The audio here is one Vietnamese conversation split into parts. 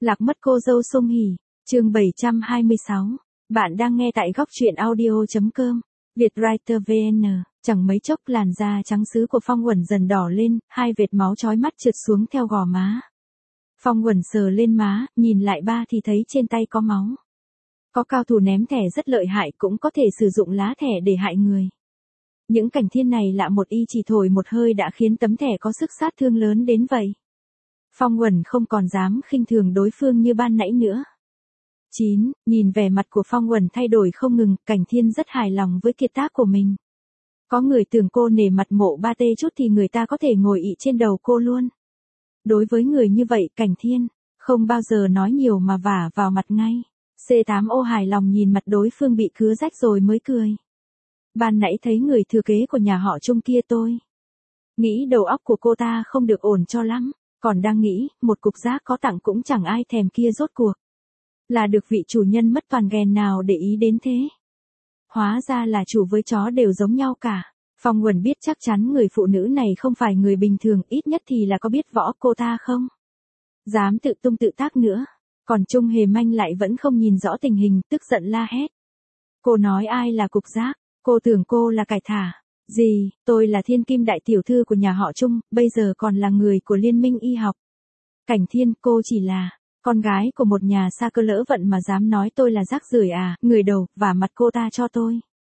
Lạc mất cô dâu Song Hỷ, chương 726. Bạn đang nghe tại góc truyện audio.com. Vietwriter VN. Chẳng mấy chốc làn da trắng sứ của Phong Uẩn dần đỏ lên, hai vệt máu chói mắt trượt xuống theo gò má. Phong Uẩn sờ lên má, nhìn lại ba thì thấy trên tay có máu. Có cao thủ ném thẻ rất lợi hại, cũng có thể sử dụng lá thẻ để hại người. Những cảnh thiên này lạ một y, chỉ thổi một hơi đã khiến tấm thẻ có sức sát thương lớn đến vậy. Phong Uẩn không còn dám khinh thường đối phương như ban nãy nữa. 9. Nhìn vẻ mặt của Phong Uẩn thay đổi không ngừng, Cảnh Thiên rất hài lòng với kiệt tác của mình. Có người tưởng cô nể mặt Mộ Ba Tê chút thì người ta có thể ngồi ị trên đầu cô luôn. Đối với người như vậy, Cảnh Thiên không bao giờ nói nhiều mà vả vào mặt ngay. C8O hài lòng nhìn mặt đối phương bị cứa rách rồi mới cười. Ban nãy thấy người thừa kế của nhà họ Trung kia tôi nghĩ đầu óc của cô ta không được ổn cho lắm. Còn đang nghĩ, một cục giác có tặng cũng chẳng ai thèm kia rốt cuộc. Là được vị chủ nhân mất toàn ghen nào để ý đến thế. Hóa ra là chủ với chó đều giống nhau cả. Phong Uẩn biết chắc chắn người phụ nữ này không phải người bình thường, ít nhất thì là có biết võ cô ta không. Dám tự tung tự tác nữa. Còn Trung Hề Manh lại vẫn không nhìn rõ tình hình, tức giận la hét. Cô nói ai là cục giác, cô tưởng cô là cải thả. Gì, tôi là Thiên Kim đại tiểu thư của nhà họ Trung, bây giờ còn là người của Liên minh y học. Cảnh Thiên, cô chỉ là con gái của một nhà sa cơ lỡ vận mà dám nói tôi là rác rưởi à, người đầu, vả mặt cô ta cho tôi.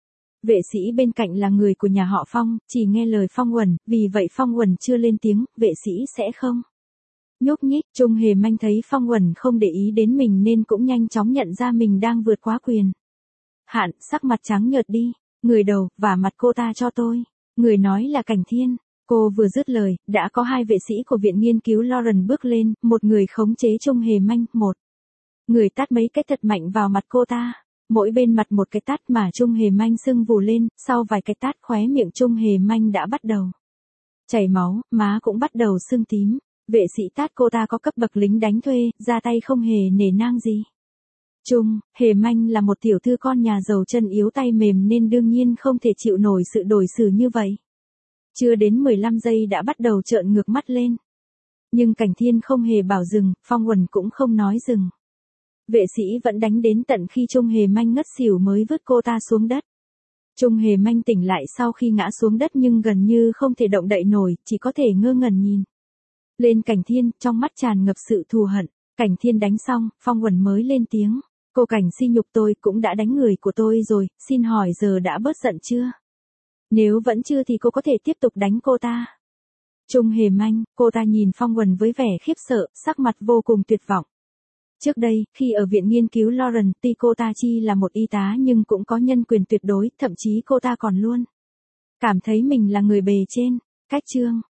Vệ sĩ bên cạnh là người của nhà họ Phong, chỉ nghe lời Phong Uẩn, vì vậy Phong Uẩn chưa lên tiếng, vệ sĩ sẽ không nhúc nhích. Trung Hề Manh thấy Phong Uẩn không để ý đến mình nên cũng nhanh chóng nhận ra mình đang vượt quá quyền hạn, sắc mặt trắng nhợt đi. Người đầu, vả mặt cô ta cho tôi. Người nói là Cảnh Thiên. Cô vừa dứt lời, đã có hai vệ sĩ của viện nghiên cứu Lauren bước lên, một người khống chế Trung Hề Manh, một người tát mấy cái thật mạnh vào mặt cô ta. Mỗi bên mặt một cái tát mà Trung Hề Manh sưng vù lên, sau vài cái tát khóe miệng Trung Hề Manh đã bắt đầu chảy máu, má cũng bắt đầu sưng tím. Vệ sĩ tát cô ta có cấp bậc lính đánh thuê, ra tay không hề nể nang gì. Trung Hề Manh là một tiểu thư con nhà giàu chân yếu tay mềm nên đương nhiên không thể chịu nổi sự đối xử như vậy. Chưa đến 15 giây đã bắt đầu trợn ngược mắt lên. Nhưng Cảnh Thiên không hề bảo dừng, Phong Uẩn cũng không nói dừng. Vệ sĩ vẫn đánh đến tận khi Trung Hề Manh ngất xỉu mới vứt cô ta xuống đất. Trung Hề Manh tỉnh lại sau khi ngã xuống đất nhưng gần như không thể động đậy nổi, chỉ có thể ngơ ngẩn nhìn lên Cảnh Thiên, trong mắt tràn ngập sự thù hận. Cảnh Thiên đánh xong, Phong Uẩn mới lên tiếng. Cô Cảnh si nhục tôi, cũng đã đánh người của tôi rồi, xin hỏi giờ đã bớt giận chưa? Nếu vẫn chưa thì cô có thể tiếp tục đánh cô ta. Trung Hề Manh, cô ta nhìn Phong Uẩn với vẻ khiếp sợ, sắc mặt vô cùng tuyệt vọng. Trước đây, khi ở viện nghiên cứu Lauren, tuy cô ta chỉ là một y tá nhưng cũng có nhân quyền tuyệt đối, thậm chí cô ta còn luôn cảm thấy mình là người bề trên. Cách chương